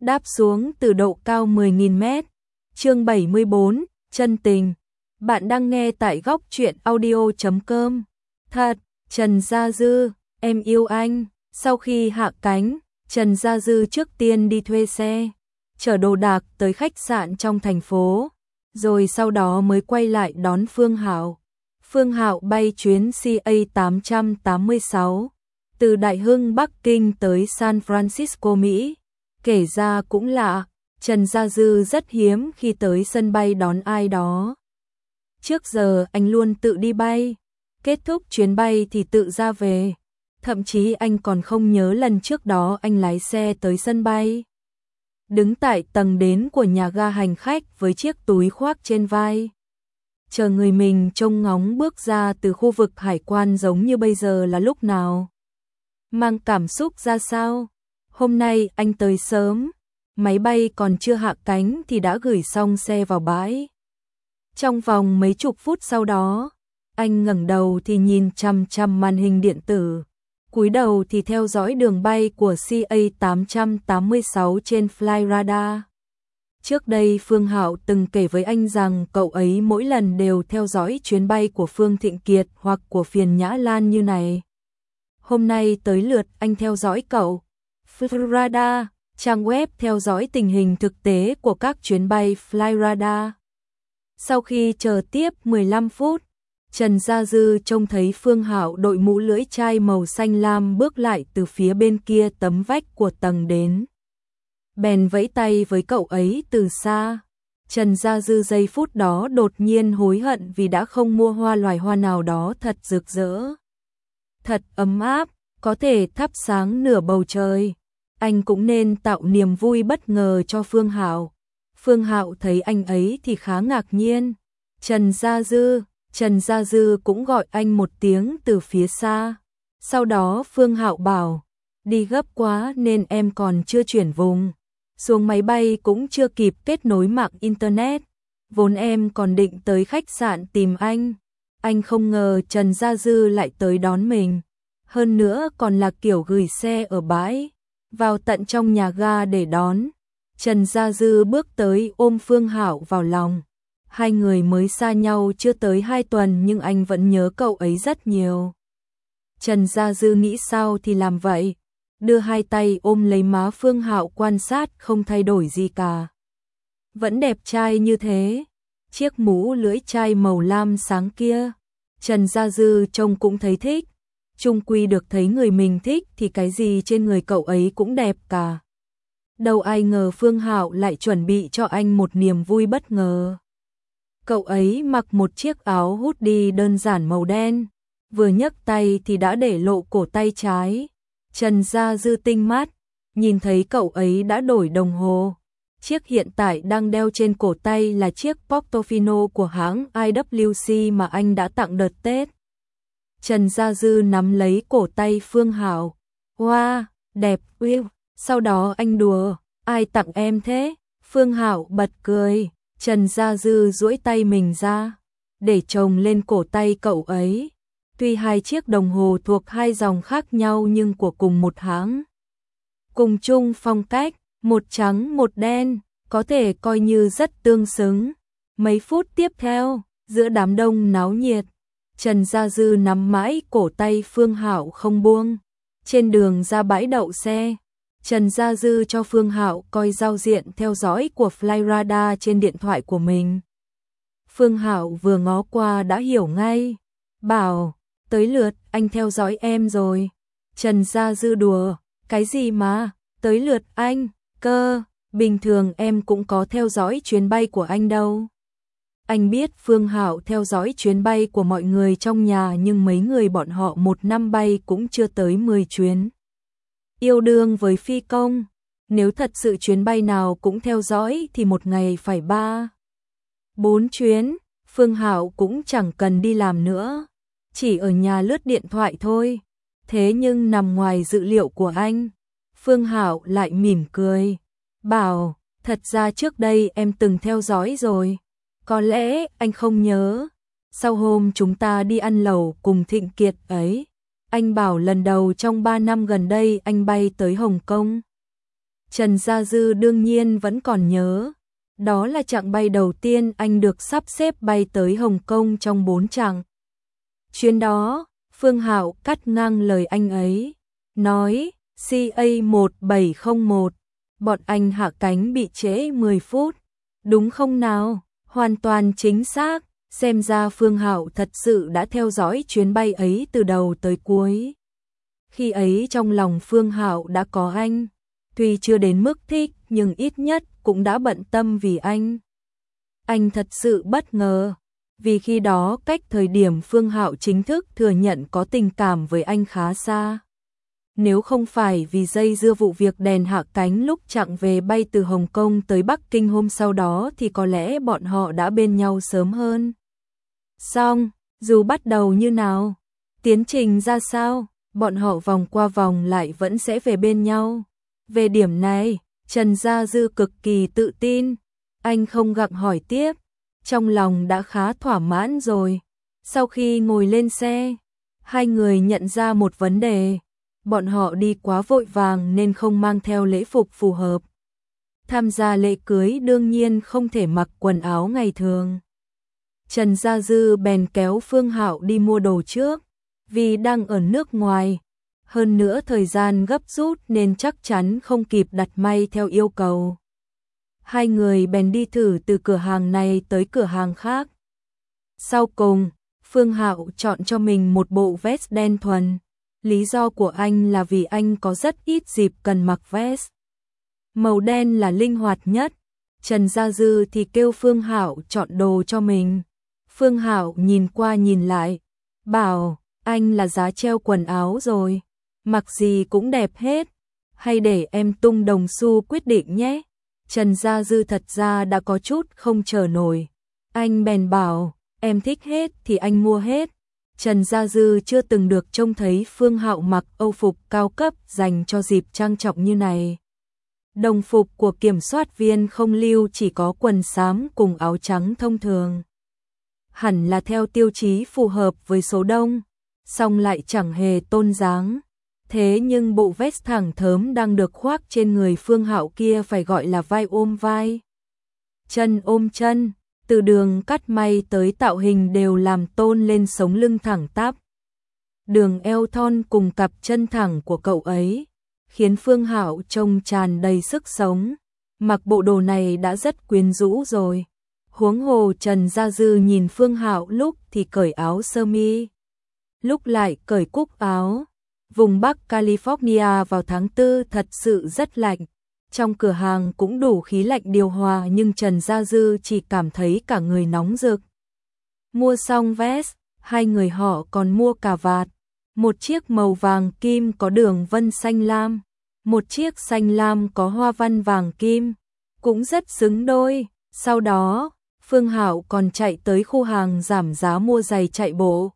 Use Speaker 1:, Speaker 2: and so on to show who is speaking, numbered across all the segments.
Speaker 1: đáp xuống từ độ cao 10.000 mét. Chương 74, chân tình. Bạn đang nghe tại góc truyện audio.com. Thật, Trần Gia Dư, em yêu anh. Sau khi hạ cánh, Trần Gia Dư trước tiên đi thuê xe, chở đồ đạc tới khách sạn trong thành phố, rồi sau đó mới quay lại đón Phương Hạo. Phương Hạo bay chuyến CA886 từ Đại Hưng Bắc Kinh tới San Francisco, Mỹ. Kể ra cũng lạ, Trần Gia Dư rất hiếm khi tới sân bay đón ai đó. Trước giờ anh luôn tự đi bay, kết thúc chuyến bay thì tự ra về. Thậm chí anh còn không nhớ lần trước đó anh lái xe tới sân bay. Đứng tại tầng đến của nhà ga hành khách với chiếc túi khoác trên vai, chờ người mình trông ngóng bước ra từ khu vực hải quan giống như bây giờ là lúc nào. Mang cảm xúc ra sao? Hôm nay anh tới sớm, máy bay còn chưa hạ cánh thì đã gửi xong xe vào bãi. Trong vòng mấy chục phút sau đó, anh ngẩng đầu thì nhìn chằm chằm màn hình điện tử, cúi đầu thì theo dõi đường bay của CA886 trên Flyradar. Trước đây Phương Hạo từng kể với anh rằng cậu ấy mỗi lần đều theo dõi chuyến bay của Phương Thịnh Kiệt hoặc của Phiền Nhã Lan như này. Hôm nay tới lượt anh theo dõi cậu. Flyradar, trang web theo dõi tình hình thực tế của các chuyến bay Flyradar. Sau khi chờ tiếp 15 phút, Trần Gia Dư trông thấy Phương Hạo đội mũ lưỡi chai màu xanh lam bước lại từ phía bên kia tấm vách của tầng đến. Bèn vẫy tay với cậu ấy từ xa. Trần Gia Dư giây phút đó đột nhiên hối hận vì đã không mua hoa loài hoa nào đó thật rực rỡ, thật ấm áp, có thể thắp sáng nửa bầu trời. Anh cũng nên tạo niềm vui bất ngờ cho Phương Hạo. Phương Hạo thấy anh ấy thì khá ngạc nhiên. Trần Gia Dư cũng gọi anh một tiếng từ phía xa. Sau đó Phương Hạo bảo, đi gấp quá nên em còn chưa chuyển vùng. Xuống máy bay cũng chưa kịp kết nối mạng internet. Vốn em còn định tới khách sạn tìm anh. Anh không ngờ Trần Gia Dư lại tới đón mình. Hơn nữa còn là kiểu gửi xe ở bãi, vào tận trong nhà ga để đón. Trần Gia Dư bước tới ôm Phương Hạo vào lòng. Hai người mới xa nhau chưa tới 2 tuần nhưng anh vẫn nhớ cậu ấy rất nhiều. Trần Gia Dư nghĩ sao thì làm vậy, đưa hai tay ôm lấy má Phương Hạo quan sát không thay đổi gì cả. Vẫn đẹp trai như thế, chiếc mũ lưỡi chai màu lam sáng kia, Trần Gia Dư trông cũng thấy thích. Chung quy được thấy người mình thích thì cái gì trên người cậu ấy cũng đẹp cả. Đâu ai ngờ Phương Hạo lại chuẩn bị cho anh một niềm vui bất ngờ. Cậu ấy mặc một chiếc áo hoodie đơn giản màu đen, vừa nhấc tay thì đã để lộ cổ tay trái. Trần Gia Dư tinh mắt, nhìn thấy cậu ấy đã đổi đồng hồ. Chiếc hiện tại đang đeo trên cổ tay là chiếc Portofino của hãng IWC mà anh đã tặng đợt Tết. Trần Gia Dư nắm lấy cổ tay Phương Hạo. Wow, đẹp, yêu. Sau đó anh đùa, ai tặng em thế? Phương Hạo bật cười. Trần Gia Dư duỗi tay mình ra, để chồng lên cổ tay cậu ấy. Tuy hai chiếc đồng hồ thuộc hai dòng khác nhau nhưng của cùng một hãng, cùng chung phong cách, một trắng một đen, có thể coi như rất tương xứng. Mấy phút tiếp theo, giữa đám đông náo nhiệt, Trần Gia Dư nắm mãi cổ tay Phương Hạo không buông. Trên đường ra bãi đậu xe, Trần Gia Dư cho Phương Hạo coi giao diện theo dõi của Flyradar trên điện thoại của mình. Phương Hạo vừa ngó qua đã hiểu ngay, bảo, tới lượt anh theo dõi em rồi. Trần Gia Dư đùa, cái gì mà, tới lượt anh, cơ, bình thường em cũng có theo dõi chuyến bay của anh đâu. Anh biết Phương Hạo theo dõi chuyến bay của mọi người trong nhà nhưng mấy người bọn họ một năm bay cũng chưa tới 10 chuyến. Yêu đương với phi công, nếu thật sự chuyến bay nào cũng theo dõi thì một ngày phải 3, 4 chuyến. Phương Hạo cũng chẳng cần đi làm nữa, chỉ ở nhà lướt điện thoại thôi. Thế nhưng nằm ngoài dự liệu của anh. Phương Hạo lại mỉm cười, bảo, thật ra trước đây em từng theo dõi rồi. Có lẽ anh không nhớ. Sau hôm chúng ta đi ăn lẩu cùng Thịnh Kiệt ấy, anh bảo lần đầu trong 3 năm gần đây anh bay tới Hồng Kông. Trần Gia Dư đương nhiên vẫn còn nhớ. Đó là chặng bay đầu tiên anh được sắp xếp bay tới Hồng Kông trong 4 chặng. Chuyến đó, Phương Hạo cắt ngang lời anh ấy, nói, CA1701, bọn anh hạ cánh bị trễ 10 phút, đúng không nào? Hoàn toàn chính xác, xem ra Phương Hạo thật sự đã theo dõi chuyến bay ấy từ đầu tới cuối. Khi ấy trong lòng Phương Hạo đã có anh, tuy chưa đến mức thích nhưng ít nhất cũng đã bận tâm vì anh. Anh thật sự bất ngờ, vì khi đó cách thời điểm Phương Hạo chính thức thừa nhận có tình cảm với anh khá xa. Nếu không phải vì dây dưa vụ việc đèn hạ cánh lúc chặng về bay từ Hồng Kông tới Bắc Kinh hôm sau đó thì có lẽ bọn họ đã bên nhau sớm hơn. Xong, dù bắt đầu như nào, tiến trình ra sao, bọn họ vòng qua vòng lại vẫn sẽ về bên nhau. Về điểm này, Trần Gia Dư cực kỳ tự tin, anh không gặng hỏi tiếp, trong lòng đã khá thỏa mãn rồi. Sau khi ngồi lên xe, hai người nhận ra một vấn đề, bọn họ đi quá vội vàng nên không mang theo lễ phục phù hợp. Tham gia lễ cưới đương nhiên không thể mặc quần áo ngày thường. Trần Gia Dư bèn kéo Phương Hạo đi mua đồ trước, vì đang ở nước ngoài. Hơn nữa thời gian gấp rút nên chắc chắn không kịp đặt may theo yêu cầu. Hai người bèn đi thử từ cửa hàng này tới cửa hàng khác. Sau cùng, Phương Hạo chọn cho mình một bộ vest đen thuần. Lý do của anh là vì anh có rất ít dịp cần mặc vest. Màu đen là linh hoạt nhất. Trần Gia Dư thì kêu Phương Hạo chọn đồ cho mình. Phương Hạo nhìn qua nhìn lại, bảo, anh là giá treo quần áo rồi, mặc gì cũng đẹp hết, hay để em tung đồng xu quyết định nhé. Trần Gia Dư thật ra đã có chút không chờ nổi. Anh bèn bảo, em thích hết thì anh mua hết. Trần Gia Dư chưa từng được trông thấy Phương Hạo mặc âu phục cao cấp dành cho dịp trang trọng như này. Đồng phục của kiểm soát viên không lưu chỉ có quần xám cùng áo trắng thông thường. Hẳn là theo tiêu chí phù hợp với số đông, song lại chẳng hề tôn dáng. Thế nhưng bộ vest thẳng thớm đang được khoác trên người Phương Hạo kia phải gọi là vai ôm vai, chân ôm chân, từ đường cắt may tới tạo hình đều làm tôn lên sống lưng thẳng tắp. Đường eo thon cùng cặp chân thẳng của cậu ấy, khiến Phương Hạo trông tràn đầy sức sống. Mặc bộ đồ này đã rất quyến rũ rồi. Huống hồ Trần Gia Dư nhìn Phương Hạo lúc thì cởi áo sơ mi, lúc lại cởi cúc áo. Vùng Bắc California vào tháng 4 thật sự rất lạnh. Trong cửa hàng cũng đủ khí lạnh điều hòa nhưng Trần Gia Dư chỉ cảm thấy cả người nóng rực. Mua xong vest, hai người họ còn mua cà vạt. Một chiếc màu vàng kim có đường vân xanh lam, một chiếc xanh lam có hoa văn vàng kim, cũng rất xứng đôi. Sau đó, Phương Hạo còn chạy tới khu hàng giảm giá mua giày chạy bộ.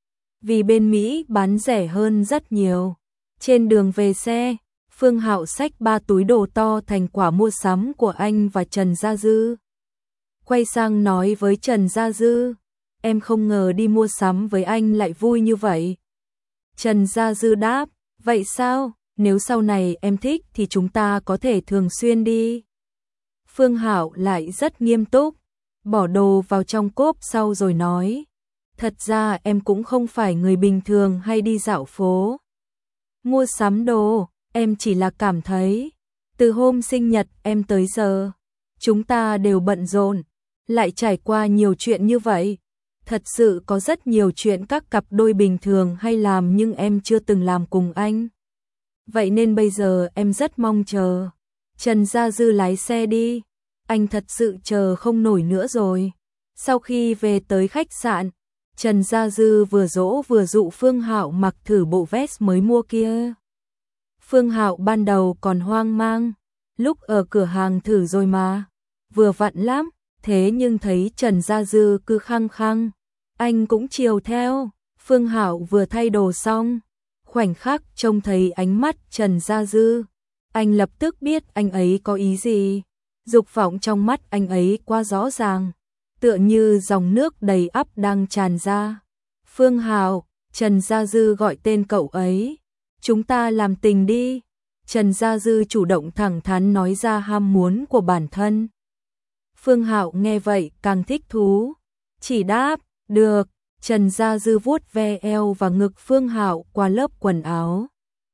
Speaker 1: Vì bên Mỹ bán rẻ hơn rất nhiều. Trên đường về xe, Phương Hạo xách 3 túi đồ to thành quả mua sắm của anh và Trần Gia Dư. Quay sang nói với Trần Gia Dư, em không ngờ đi mua sắm với anh lại vui như vậy. Trần Gia Dư đáp, vậy sao, nếu sau này em thích thì chúng ta có thể thường xuyên đi. Phương Hạo lại rất nghiêm túc, bỏ đồ vào trong cốp sau rồi nói, thật ra em cũng không phải người bình thường hay đi dạo phố, mua sắm đồ, em chỉ là cảm thấy, từ hôm sinh nhật em tới giờ, chúng ta đều bận rộn, lại trải qua nhiều chuyện như vậy. Thật sự có rất nhiều chuyện các cặp đôi bình thường hay làm nhưng em chưa từng làm cùng anh. Vậy nên bây giờ em rất mong chờ. Trần Gia Dư lái xe đi, anh thật sự chờ không nổi nữa rồi. Sau khi về tới khách sạn, Trần Gia Dư vừa dỗ vừa dụ Phương Hạo mặc thử bộ vest mới mua kia. Phương Hạo ban đầu còn hoang mang, lúc ở cửa hàng thử rồi mà, vừa vặn lắm, thế nhưng thấy Trần Gia Dư cứ khăng khăng, anh cũng chiều theo. Phương Hạo vừa thay đồ xong, khoảnh khắc trông thấy ánh mắt Trần Gia Dư, anh lập tức biết anh ấy có ý gì. Dục vọng trong mắt anh ấy quá rõ ràng, tựa như dòng nước đầy ắp đang tràn ra. Phương Hạo, Trần Gia Dư gọi tên cậu ấy, chúng ta làm tình đi. Trần Gia Dư chủ động thẳng thắn nói ra ham muốn của bản thân. Phương Hạo nghe vậy càng thích thú, chỉ đáp, được. Trần Gia Dư vuốt ve eo và ngực Phương Hạo qua lớp quần áo.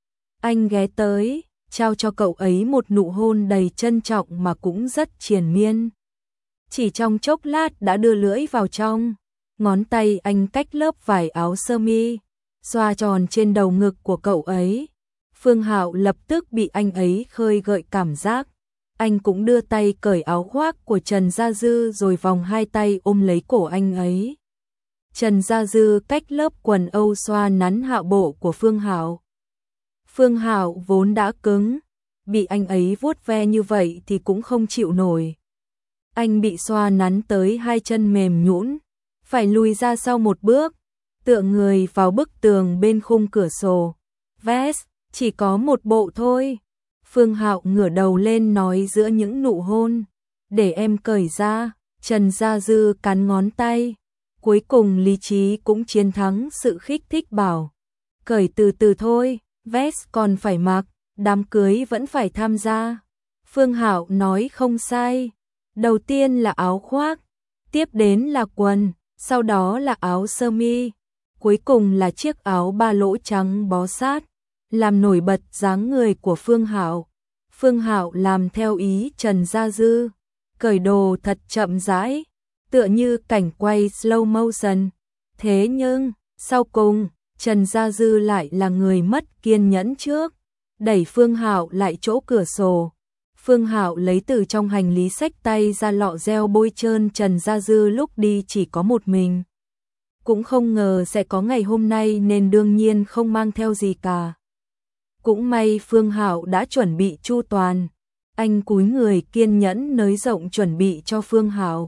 Speaker 1: Anh ghé tới, trao cho cậu ấy một nụ hôn đầy trân trọng mà cũng rất triền miên. Chỉ trong chốc lát đã đưa lưỡi vào trong, ngón tay anh cách lớp vải áo sơ mi, xoa tròn trên đầu ngực của cậu ấy. Phương Hạo lập tức bị anh ấy khơi gợi cảm giác. Anh cũng đưa tay cởi áo khoác của Trần Gia Dư rồi vòng hai tay ôm lấy cổ anh ấy. Trần Gia Dư cách lớp quần âu xoa nắn hạ bộ của Phương Hạo. Phương Hạo vốn đã cứng, bị anh ấy vuốt ve như vậy thì cũng không chịu nổi. Anh bị xoa nắn tới hai chân mềm nhũn, phải lùi ra sau một bước, tựa người vào bức tường bên khung cửa sổ. Vest, chỉ có một bộ thôi. Phương Hạo ngửa đầu lên nói giữa những nụ hôn. Để em cởi ra. Trần Gia Dư cắn ngón tay. Cuối cùng lý trí cũng chiến thắng sự khích thích bảo. Cởi từ từ thôi, vest còn phải mặc, đám cưới vẫn phải tham gia. Phương Hạo nói không sai. Đầu tiên là áo khoác, tiếp đến là quần, sau đó là áo sơ mi, cuối cùng là chiếc áo ba lỗ trắng bó sát, làm nổi bật dáng người của Phương Hạo. Phương Hạo làm theo ý Trần Gia Dư, cởi đồ thật chậm rãi, tựa như cảnh quay slow motion. Thế nhưng, sau cùng, Trần Gia Dư lại là người mất kiên nhẫn trước, đẩy Phương Hạo lại chỗ cửa sổ. Phương Hạo lấy từ trong hành lý xách tay ra lọ gel bôi trơn Trần Gia Dư lúc đi chỉ có một mình. Cũng không ngờ sẽ có ngày hôm nay nên đương nhiên không mang theo gì cả. Cũng may Phương Hạo đã chuẩn bị chu toàn. Anh cúi người kiên nhẫn nới rộng chuẩn bị cho Phương Hạo.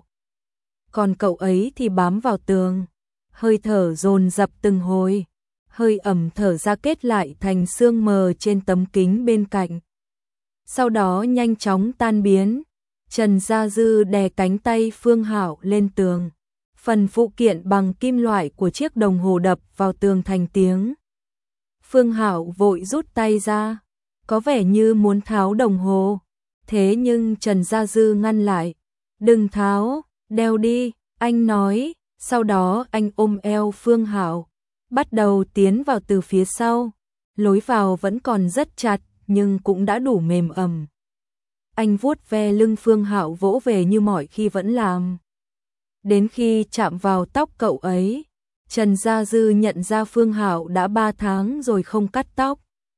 Speaker 1: Còn cậu ấy thì bám vào tường, hơi thở dồn dập từng hồi, hơi ẩm thở ra kết lại thành sương mờ trên tấm kính bên cạnh. Sau đó nhanh chóng tan biến. Trần Gia Dư đè cánh tay Phương Hạo lên tường. Phần phụ kiện bằng kim loại của chiếc đồng hồ đập vào tường thành tiếng. Phương Hạo vội rút tay ra, có vẻ như muốn tháo đồng hồ. Thế nhưng Trần Gia Dư ngăn lại. Đừng tháo, đeo đi, anh nói. Sau đó anh ôm eo Phương Hạo, bắt đầu tiến vào từ phía sau. Lối vào vẫn còn rất chặt, nhưng cũng đã đủ mềm ẩm. Anh vuốt ve lưng Phương Hạo vỗ về như mọi khi vẫn làm. Đến khi chạm vào tóc cậu ấy, Trần Gia Dư nhận ra Phương Hạo đã 3 tháng rồi không cắt tóc.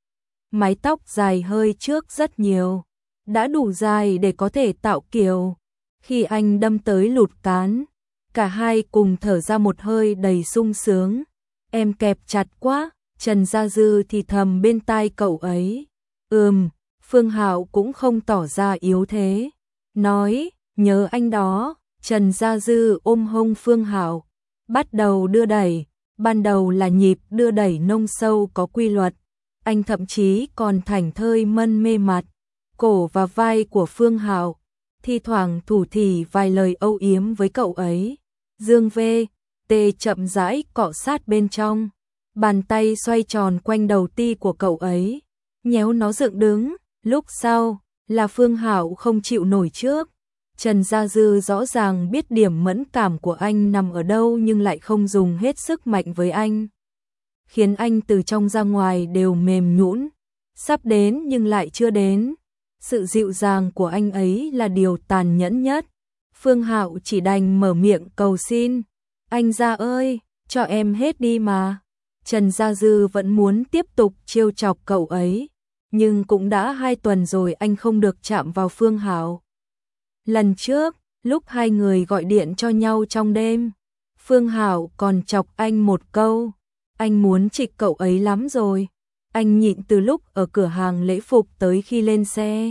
Speaker 1: Mái tóc dài hơi trước rất nhiều, đã đủ dài để có thể tạo kiểu. Khi anh đâm tới lụt cán, cả hai cùng thở ra một hơi đầy sung sướng. Em kẹp chặt quá, Trần Gia Dư thì thầm bên tai cậu ấy. Phương Hạo cũng không tỏ ra yếu thế. Nói, nhớ anh đó. Trần Gia Dư ôm hông Phương Hạo, bắt đầu đưa đẩy. Ban đầu là nhịp đưa đẩy nông sâu có quy luật. Anh thậm chí còn thảnh thơi mân mê mặt, cổ và vai của Phương Hạo. Thi thoảng thủ thỉ vài lời âu yếm với cậu ấy. Dương V.T chậm rãi cọ sát bên trong. Bàn tay xoay tròn quanh đầu ti của cậu ấy, nhéo nó dựng đứng. Lúc sau là Phương Hạo không chịu nổi trước. Trần Gia Dư rõ ràng biết điểm mẫn cảm của anh nằm ở đâu nhưng lại không dùng hết sức mạnh với anh, khiến anh từ trong ra ngoài đều mềm nhũn. Sắp đến nhưng lại chưa đến. Sự dịu dàng của anh ấy là điều tàn nhẫn nhất. Phương Hạo chỉ đành mở miệng cầu xin. Anh Gia ơi, cho em hết đi mà. Trần Gia Dư vẫn muốn tiếp tục trêu chọc cậu ấy, nhưng cũng đã 2 tuần rồi anh không được chạm vào Phương Hạo. Lần trước, lúc hai người gọi điện cho nhau trong đêm, Phương Hạo còn chọc anh một câu. Anh muốn trịch cậu ấy lắm rồi. Anh nhịn từ lúc ở cửa hàng lễ phục tới khi lên xe,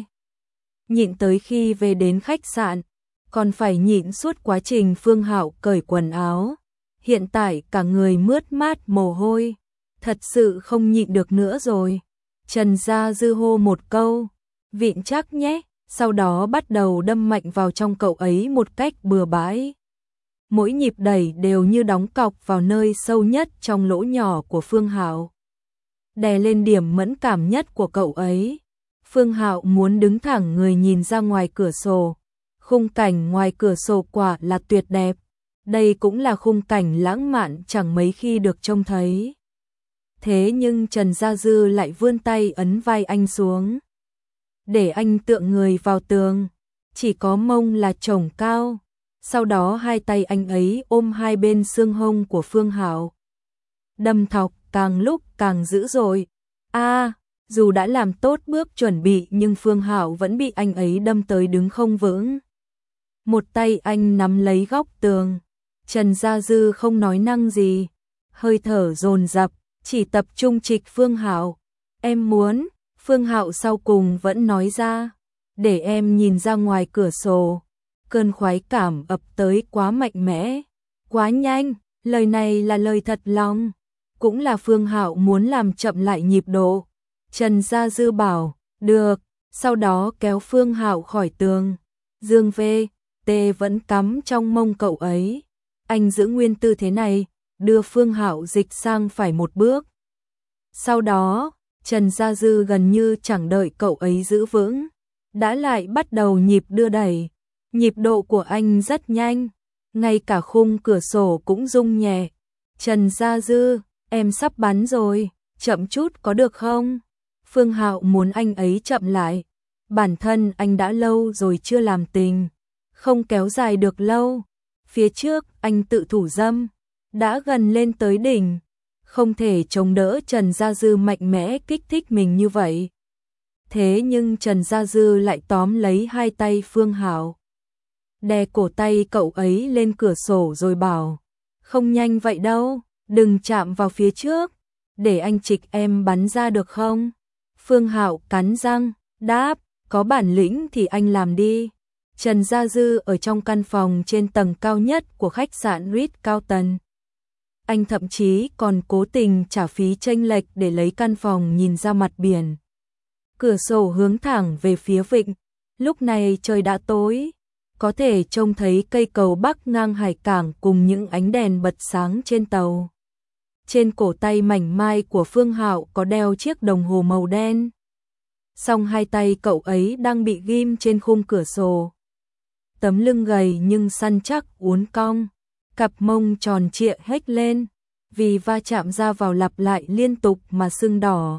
Speaker 1: nhịn tới khi về đến khách sạn, còn phải nhịn suốt quá trình Phương Hạo cởi quần áo. Hiện tại cả người mướt mát mồ hôi, thật sự không nhịn được nữa rồi. Trần Gia Dư hô một câu, vịn chắc nhé, sau đó bắt đầu đâm mạnh vào trong cậu ấy một cách bừa bãi. Mỗi nhịp đẩy đều như đóng cọc vào nơi sâu nhất trong lỗ nhỏ của Phương Hạo, đè lên điểm mẫn cảm nhất của cậu ấy. Phương Hạo muốn đứng thẳng người nhìn ra ngoài cửa sổ. Khung cảnh ngoài cửa sổ quả là tuyệt đẹp. Đây cũng là khung cảnh lãng mạn chẳng mấy khi được trông thấy. Thế nhưng Trần Gia Dư lại vươn tay ấn vai anh xuống, để anh tựa người vào tường, chỉ có mông là chổng cao. Sau đó hai tay anh ấy ôm hai bên xương hông của Phương Hạo. Đâm thọc càng lúc càng dữ dội. Dù đã làm tốt bước chuẩn bị nhưng Phương Hạo vẫn bị anh ấy đâm tới đứng không vững. Một tay anh nắm lấy góc tường. Trần Gia Dư không nói năng gì, hơi thở dồn dập, chỉ tập trung trịch Phương Hạo. Em muốn, Phương Hạo sau cùng vẫn nói ra, để em nhìn ra ngoài cửa sổ. Cơn khoái cảm ập tới quá mạnh mẽ, quá nhanh, lời này là lời thật lòng, cũng là Phương Hạo muốn làm chậm lại nhịp độ. Trần Gia Dư bảo, được, sau đó kéo Phương Hạo khỏi tường. Dương V.T vẫn cắm trong mông cậu ấy. Anh giữ nguyên tư thế này, đưa Phương Hạo dịch sang phải một bước. Sau đó, Trần Gia Dư gần như chẳng đợi cậu ấy giữ vững, đã lại bắt đầu nhịp đưa đẩy. Nhịp độ của anh rất nhanh, ngay cả khung cửa sổ cũng rung nhẹ. Trần Gia Dư, em sắp bắn rồi, chậm chút có được không? Phương Hạo muốn anh ấy chậm lại. Bản thân anh đã lâu rồi chưa làm tình, không kéo dài được lâu. Phía trước anh tự thủ dâm, đã gần lên tới đỉnh, không thể chống đỡ Trần Gia Dư mạnh mẽ kích thích mình như vậy. Thế nhưng Trần Gia Dư lại tóm lấy hai tay Phương Hạo, đè cổ tay cậu ấy lên cửa sổ rồi bảo, không nhanh vậy đâu, đừng chạm vào phía trước, để anh trịch em bắn ra được không? Phương Hạo cắn răng, đáp, có bản lĩnh thì anh làm đi. Trần Gia Dư ở trong căn phòng trên tầng cao nhất của khách sạn Ritz-Carlton. Anh thậm chí còn cố tình trả phí chênh lệch để lấy căn phòng nhìn ra mặt biển. Cửa sổ hướng thẳng về phía vịnh. Lúc này trời đã tối, có thể trông thấy cây cầu bắc ngang hải cảng cùng những ánh đèn bật sáng trên tàu. Trên cổ tay mảnh mai của Phương Hạo có đeo chiếc đồng hồ màu đen. Song hai tay cậu ấy đang bị ghim trên khung cửa sổ. Tấm lưng gầy nhưng săn chắc uốn cong, cặp mông tròn trịa hếch lên, vì va chạm ra vào lặp lại liên tục mà sưng đỏ.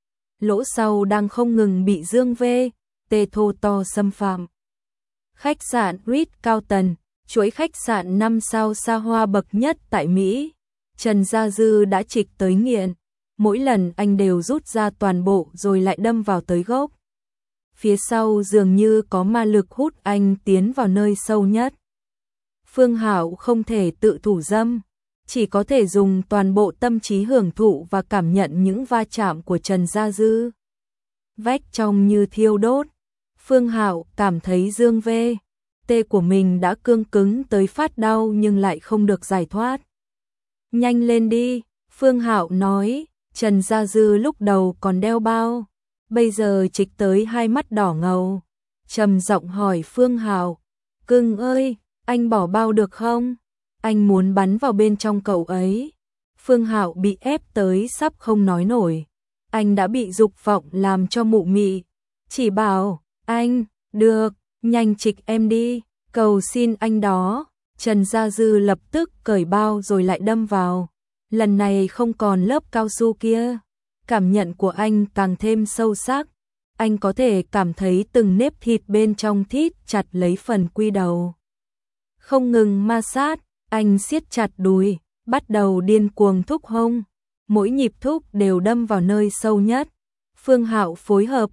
Speaker 1: Lỗ sau đang không ngừng bị Dương V.T thô to xâm phạm. Khách sạn Ritz-Carlton, chuỗi khách sạn 5 sao xa hoa bậc nhất tại Mỹ. Trần Gia Dư đã trịch tới nghiện, mỗi lần anh đều rút ra toàn bộ rồi lại đâm vào tới gốc. Phía sau dường như có ma lực hút anh tiến vào nơi sâu nhất. Phương Hạo không thể tự thủ dâm, chỉ có thể dùng toàn bộ tâm trí hưởng thụ và cảm nhận những va chạm của Trần Gia Dư. Vách trong như thiêu đốt. Phương Hạo cảm thấy Dương V.T của mình đã cương cứng tới phát đau nhưng lại không được giải thoát. Nhanh lên đi, Phương Hạo nói. Trần Gia Dư lúc đầu còn đeo bao, bây giờ trịch tới hai mắt đỏ ngầu. Trầm giọng hỏi Phương Hạo, cưng ơi, anh bỏ bao được không? Anh muốn bắn vào bên trong cậu ấy. Phương Hạo bị ép tới sắp không nói nổi. Anh đã bị dục vọng làm cho mụ mị. Chỉ bảo, anh, được, nhanh trịch em đi, cầu xin anh đó. Trần Gia Dư lập tức cởi bao rồi lại đâm vào. Lần này không còn lớp cao su kia. Cảm nhận của anh càng thêm sâu sắc. Anh có thể cảm thấy từng nếp thịt bên trong thít chặt lấy phần quy đầu. Không ngừng ma sát, anh siết chặt đùi, bắt đầu điên cuồng thúc hông. Mỗi nhịp thúc đều đâm vào nơi sâu nhất. Phương Hạo phối hợp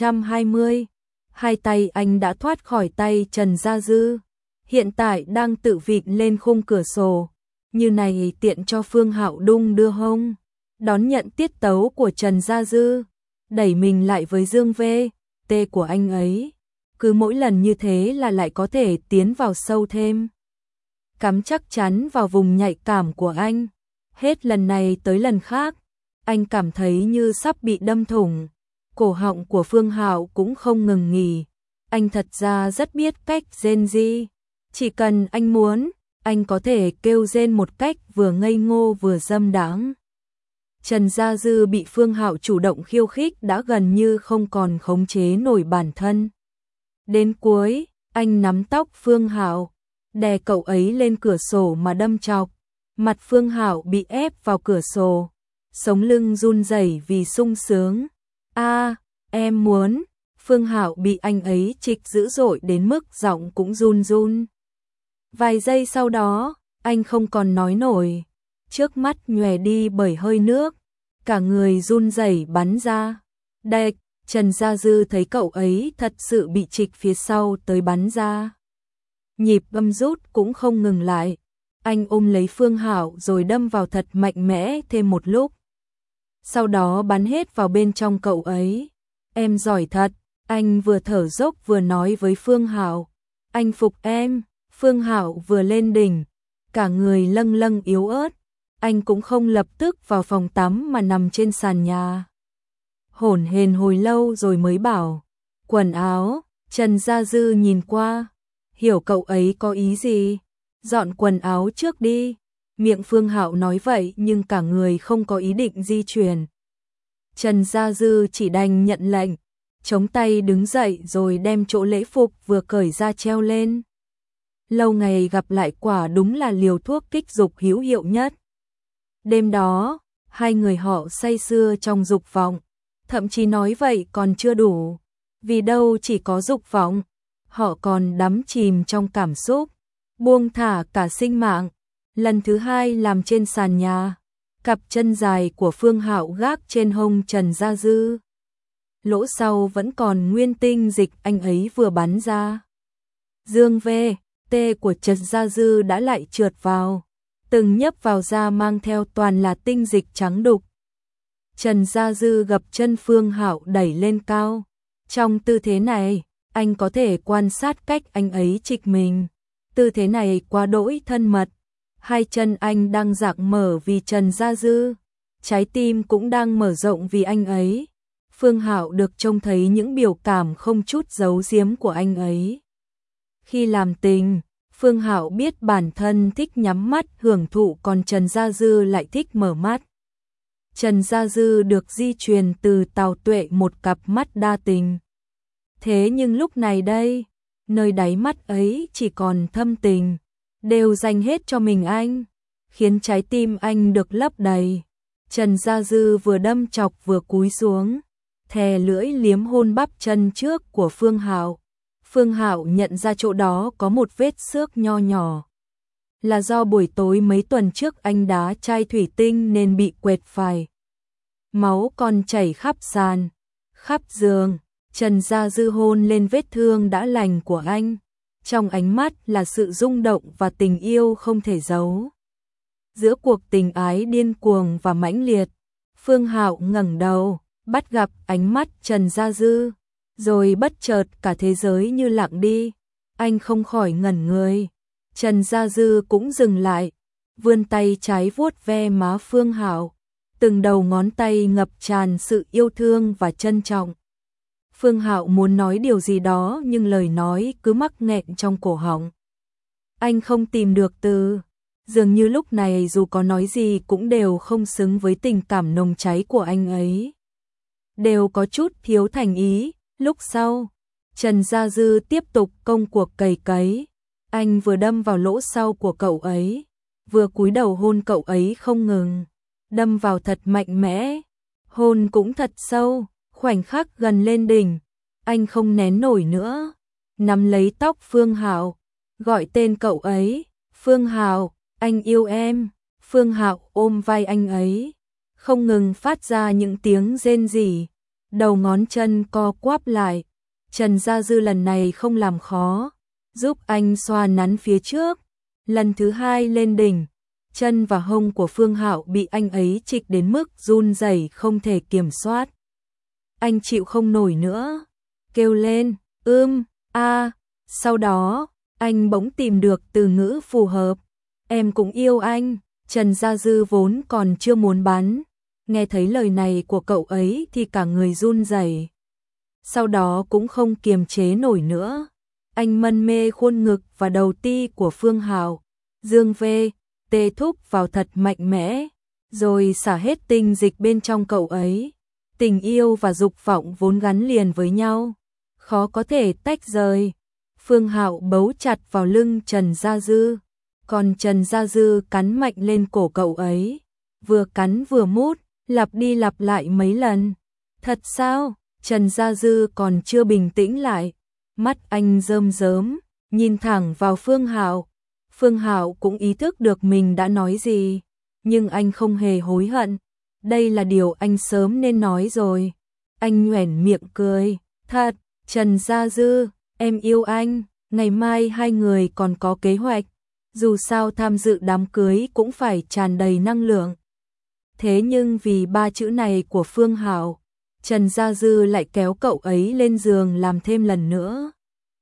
Speaker 1: 120. Hai tay anh đã thoát khỏi tay Trần Gia Dư. Hiện tại đang tự vịn lên khung cửa sổ. Như này tiện cho Phương Hạo đung đưa hông, đón nhận tiết tấu của Trần Gia Dư, đẩy mình lại với Dương V.T của anh ấy. Cứ mỗi lần như thế là lại có thể tiến vào sâu thêm. Cắm chắc chắn vào vùng nhạy cảm của anh. Hết lần này tới lần khác, anh cảm thấy như sắp bị đâm thủng. Cổ họng của Phương Hạo cũng không ngừng nghỉ. Anh thật ra rất biết cách rên ri. Chỉ cần anh muốn, anh có thể kêu rên một cách vừa ngây ngô vừa dâm đáng. Trần Gia Dư bị Phương Hạo chủ động khiêu khích đã gần như không còn khống chế nổi bản thân. Đến cuối, anh nắm tóc Phương Hạo, đè cậu ấy lên cửa sổ mà đâm chọc. Mặt Phương Hạo bị ép vào cửa sổ, sống lưng run rẩy vì sung sướng. "A, em muốn." Phương Hạo bị anh ấy trịch dữ dội đến mức giọng cũng run run. Vài giây sau đó, anh không còn nói nổi, trước mắt nhòe đi bởi hơi nước, cả người run rẩy bắn ra. Đệch, Trần Gia Dư thấy cậu ấy thật sự bị trịch phía sau tới bắn ra. Nhịp âm rút cũng không ngừng lại. Anh ôm lấy Phương Hạo rồi đâm vào thật mạnh mẽ thêm một lúc. Sau đó bắn hết vào bên trong cậu ấy. "Em giỏi thật." Anh vừa thở dốc vừa nói với Phương Hạo. "Anh phục em." Phương Hạo vừa lên đỉnh, cả người lâng lâng yếu ớt. Anh cũng không lập tức vào phòng tắm mà nằm trên sàn nhà. Hổn hển hồi lâu rồi mới bảo, "Quần áo." Trần Gia Dư nhìn qua, hiểu cậu ấy có ý gì. "Dọn quần áo trước đi." Miệng Phương Hạo nói vậy nhưng cả người không có ý định di chuyển. Trần Gia Dư chỉ đành nhận lệnh, chống tay đứng dậy rồi đem chỗ lễ phục vừa cởi ra treo lên. Lâu ngày gặp lại quả đúng là liều thuốc kích dục hữu hiệu nhất. Đêm đó, hai người họ say sưa trong dục vọng, thậm chí nói vậy còn chưa đủ, vì đâu chỉ có dục vọng, họ còn đắm chìm trong cảm xúc, buông thả cả sinh mạng. Lần thứ hai làm trên sàn nhà, cặp chân dài của Phương Hạo gác trên hông Trần Gia Dư. Lỗ sau vẫn còn nguyên tinh dịch anh ấy vừa bắn ra. Dương V.T của Trần Gia Dư đã lại trượt vào, từng nhấp vào da mang theo toàn là tinh dịch trắng đục. Trần Gia Dư gập chân Phương Hạo đẩy lên cao. Trong tư thế này, anh có thể quan sát cách anh ấy trịch mình. Tư thế này quá đỗi thân mật. Hai chân anh đang rộng mở vì Trần Gia Dư, trái tim cũng đang mở rộng vì anh ấy. Phương Hạo được trông thấy những biểu cảm không chút giấu giếm của anh ấy. Khi làm tình, Phương Hạo biết bản thân thích nhắm mắt hưởng thụ, còn Trần Gia Dư lại thích mở mắt. Trần Gia Dư được di truyền từ Tào Tuệ một cặp mắt đa tình. Thế nhưng lúc này đây, nơi đáy mắt ấy chỉ còn thâm tình, đều dành hết cho mình anh, khiến trái tim anh được lấp đầy. Trần Gia Dư vừa đâm chọc vừa cúi xuống, thè lưỡi liếm hôn bắp chân trước của Phương Hạo. Phương Hạo nhận ra chỗ đó có một vết xước nho nhỏ. Là do buổi tối mấy tuần trước anh đá chai thủy tinh nên bị quệt phải. Máu còn chảy khắp sàn, khắp giường. Trần Gia Dư hôn lên vết thương đã lành của anh. Trong ánh mắt là sự rung động và tình yêu không thể giấu. Giữa cuộc tình ái điên cuồng và mãnh liệt, Phương Hạo ngẩng đầu, bắt gặp ánh mắt Trần Gia Dư, rồi bất chợt cả thế giới như lặng đi. Anh không khỏi ngẩn người. Trần Gia Dư cũng dừng lại, vươn tay trái vuốt ve má Phương Hạo, từng đầu ngón tay ngập tràn sự yêu thương và trân trọng. Phương Hạo muốn nói điều gì đó nhưng lời nói cứ mắc nghẹn trong cổ họng. Anh không tìm được từ. Dường như lúc này dù có nói gì cũng đều không xứng với tình cảm nồng cháy của anh ấy. Đều có chút thiếu thành ý. Lúc sau, Trần Gia Dư tiếp tục công cuộc cày cấy. Anh vừa đâm vào lỗ sau của cậu ấy, vừa cúi đầu hôn cậu ấy không ngừng. Đâm vào thật mạnh mẽ, hôn cũng thật sâu. Khoảnh khắc gần lên đỉnh, anh không nén nổi nữa, nắm lấy tóc Phương Hạo, gọi tên cậu ấy, "Phương Hạo, anh yêu em." Phương Hạo ôm vai anh ấy, không ngừng phát ra những tiếng rên rỉ, đầu ngón chân co quắp lại. Trần Gia Dư lần này không làm khó, giúp anh xoa nắn phía trước. Lần thứ hai lên đỉnh, chân và hông của Phương Hạo bị anh ấy trịch đến mức run rẩy không thể kiểm soát. Anh chịu không nổi nữa, kêu lên, a. Sau đó, anh bỗng tìm được từ ngữ phù hợp. "Em cũng yêu anh." Trần Gia Dư vốn còn chưa muốn bắn, nghe thấy lời này của cậu ấy thì cả người run rẩy. Sau đó cũng không kiềm chế nổi nữa. Anh mân mê khuôn ngực và đầu ti của Phương Hạo. Dương V.T thúc vào thật mạnh mẽ, rồi xả hết tinh dịch bên trong cậu ấy. Tình yêu và dục vọng vốn gắn liền với nhau, khó có thể tách rời. Phương Hạo bấu chặt vào lưng Trần Gia Dư, còn Trần Gia Dư cắn mạnh lên cổ cậu ấy, vừa cắn vừa mút, lặp đi lặp lại mấy lần. Thật sao? Trần Gia Dư còn chưa bình tĩnh lại, mắt anh rơm rớm, nhìn thẳng vào Phương Hạo. Phương Hạo cũng ý thức được mình đã nói gì, nhưng anh không hề hối hận. Đây là điều anh sớm nên nói rồi. Anh nhoẻn miệng cười, thật, Trần Gia Dư, em yêu anh, ngày mai hai người còn có kế hoạch. Dù sao tham dự đám cưới cũng phải tràn đầy năng lượng. Thế nhưng vì ba chữ này của Phương Hạo, Trần Gia Dư lại kéo cậu ấy lên giường làm thêm lần nữa.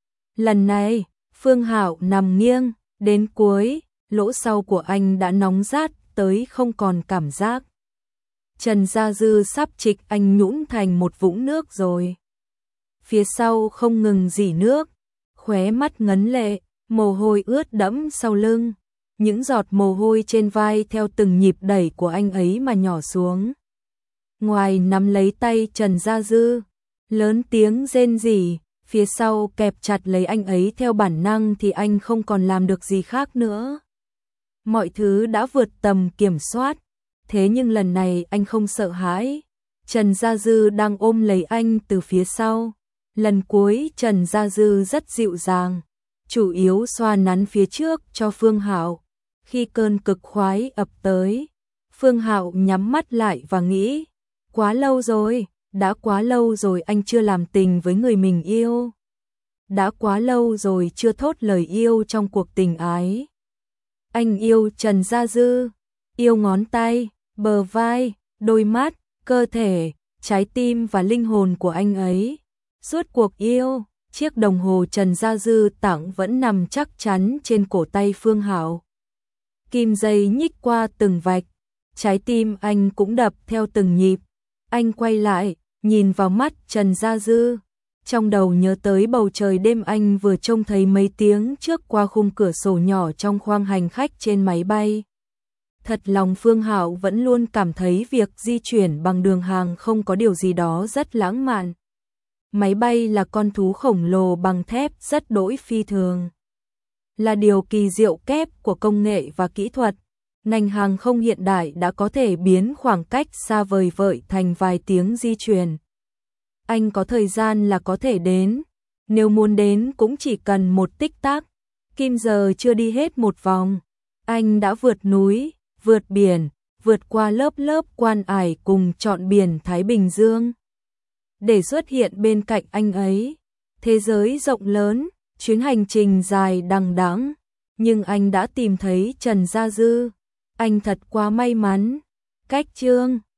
Speaker 1: Lần này, Phương Hạo nằm nghiêng, đến cuối, lỗ sau của anh đã nóng rát tới không còn cảm giác. Trần Gia Dư sắp trịch anh nhũn thành một vũng nước rồi. Phía sau không ngừng rỉ nước, khóe mắt ngấn lệ, mồ hôi ướt đẫm sau lưng. Những giọt mồ hôi trên vai theo từng nhịp đẩy của anh ấy mà nhỏ xuống. Ngoài nắm lấy tay Trần Gia Dư, lớn tiếng rên rỉ, phía sau kẹp chặt lấy anh ấy theo bản năng thì anh không còn làm được gì khác nữa. Mọi thứ đã vượt tầm kiểm soát, thế nhưng lần này anh không sợ hãi. Trần Gia Dư đang ôm lấy anh từ phía sau. Lần cuối Trần Gia Dư rất dịu dàng, chủ yếu xoa nắn phía trước cho Phương Hạo. Khi cơn cực khoái ập tới, Phương Hạo nhắm mắt lại và nghĩ, quá lâu rồi, đã quá lâu rồi anh chưa làm tình với người mình yêu. Đã quá lâu rồi chưa thốt lời yêu trong cuộc tình ái. Anh yêu Trần Gia Dư, yêu ngón tay, bờ vai, đôi mắt, cơ thể, trái tim và linh hồn của anh ấy. Suốt cuộc yêu, chiếc đồng hồ Trần Gia Dư tặng vẫn nằm chắc chắn trên cổ tay Phương Hạo. Kim dây nhích qua từng vạch, trái tim anh cũng đập theo từng nhịp. Anh quay lại, nhìn vào mắt Trần Gia Dư, trong đầu nhớ tới bầu trời đêm anh vừa trông thấy mấy tiếng trước qua khung cửa sổ nhỏ trong khoang hành khách trên máy bay. Thật lòng Phương Hạo vẫn luôn cảm thấy việc di chuyển bằng đường hàng không có điều gì đó rất lãng mạn. Máy bay là con thú khổng lồ bằng thép rất đỗi phi thường. Là điều kỳ diệu kép của công nghệ và kỹ thuật. Ngành hàng không hiện đại đã có thể biến khoảng cách xa vời vợi thành vài tiếng di chuyển. Anh có thời gian là có thể đến, nếu muốn đến cũng chỉ cần một tích tắc. Kim giờ chưa đi hết một vòng, anh đã vượt núi, vượt biển, vượt qua lớp lớp quan ải cùng trọn biển Thái Bình Dương. Để xuất hiện bên cạnh anh ấy, thế giới rộng lớn, chuyến hành trình dài đằng đẵng, nhưng anh đã tìm thấy Trần Gia Dư. Anh thật quá may mắn. Cách chương